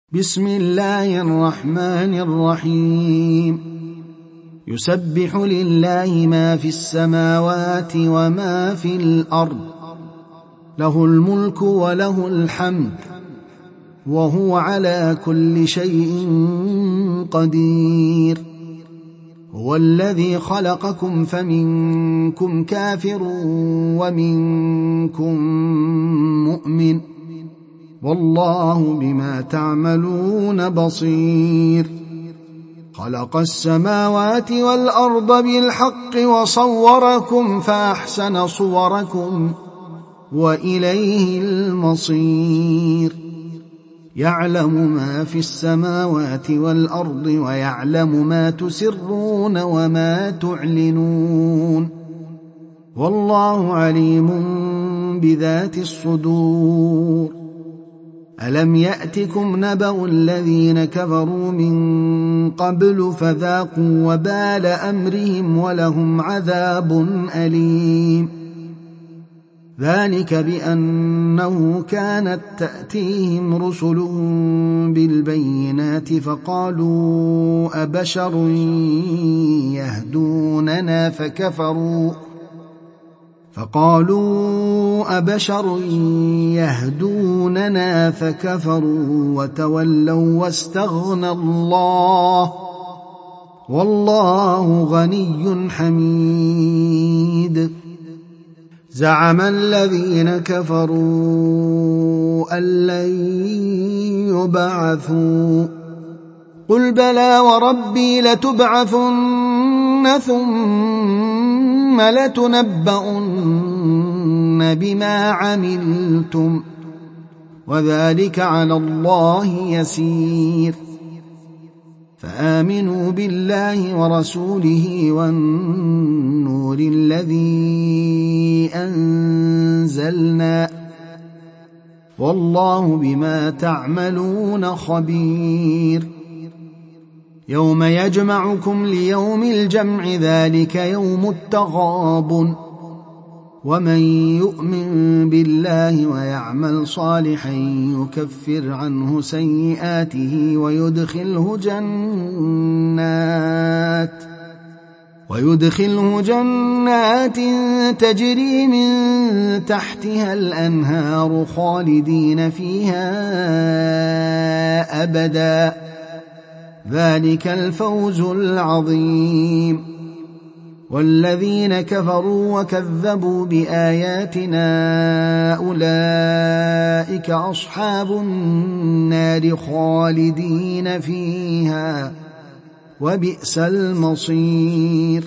بسم الله الرحمن الرحيم. يسبح لله ما في السماوات وما في الأرض، له الملك وله الحمد، وهو على كل شيء قدير. هو الذي خلقكم فمنكم كافر ومنكم مؤمن، والله بما تعملون بصير. خلق السماوات والأرض بالحق وصوركم فأحسن صوركم وإليه المصير. يعلم ما في السماوات والأرض ويعلم ما تسرون وما تعلنون، والله عليم بذات الصدور. ألم يأتكم نبأ الذين كفروا من قبل فذاقوا وبال أمرهم ولهم عذاب أليم. ذلك بأنه كانت تأتيهم رسلهم بالبينات فقالوا أبشر يهدوننا فكفروا وتولوا واستغنى الله، والله غني حميد. زعم الذين كفروا أن لن يبعثوا، قل بلى وربي لتبعثن ثم لتنبؤن بما عملتم، وذلك على الله يسير. فآمنوا بالله ورسوله والنور الذي أنزلنا، والله بما تعملون خبير. يوم يجمعكم ليوم الجمع، ذلك يوم التغابن. ومن يؤمن بالله ويعمل صالحا يكفر عنه سيئاته ويدخله جنات تجري من تحتها الأنهار خالدين فيها أبدا، ذلك الفوز العظيم. والذين كفروا وكذبوا بآياتنا أولئك أصحاب النار خالدين فيها، وبئس المصير.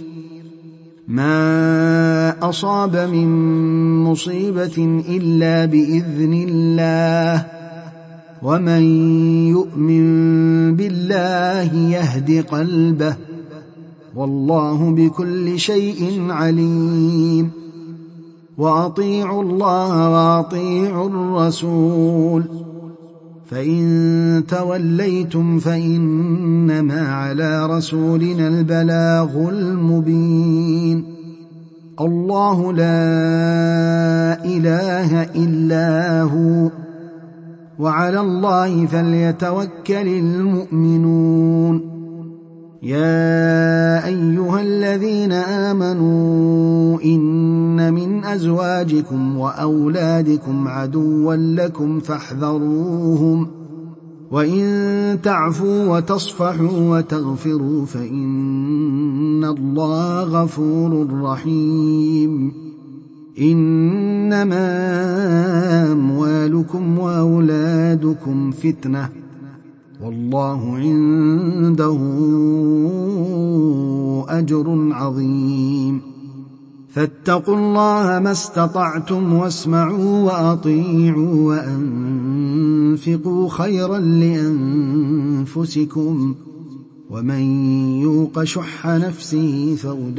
ما أصاب من مصيبة إلا بإذن الله، ومن يؤمن بالله يهد قلبه، والله بكل شيء عليم. وأطيعوا الله وأطيعوا الرسول، فإن توليتم فإنما على رسولنا البلاغ المبين. الله لا إله إلا هو، وعلى الله فليتوكل المؤمنون. يا أيها الذين آمنوا إن من أزواجكم وأولادكم عدوا لكم فاحذروهم، وإن تعفوا وتصفحوا وتغفروا فإن الله غفور رحيم. إنما أموالكم وأولادكم فتنة، والله عنده أجر عظيم. فاتقوا الله ما استطعتم واسمعوا وأطيعوا وأنفقوا خيرا لأنفسكم، ومن يوق شح نفسه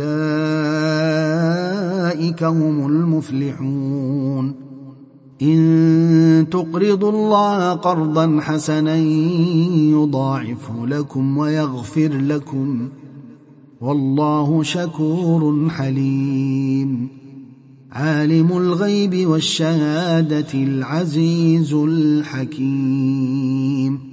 فأولئك هم المفلحون. إن تقرضوا الله قرضا حسنا يضاعفه لكم ويغفر لكم، والله شكور حليم. عالم الغيب والشهادة العزيز الحكيم.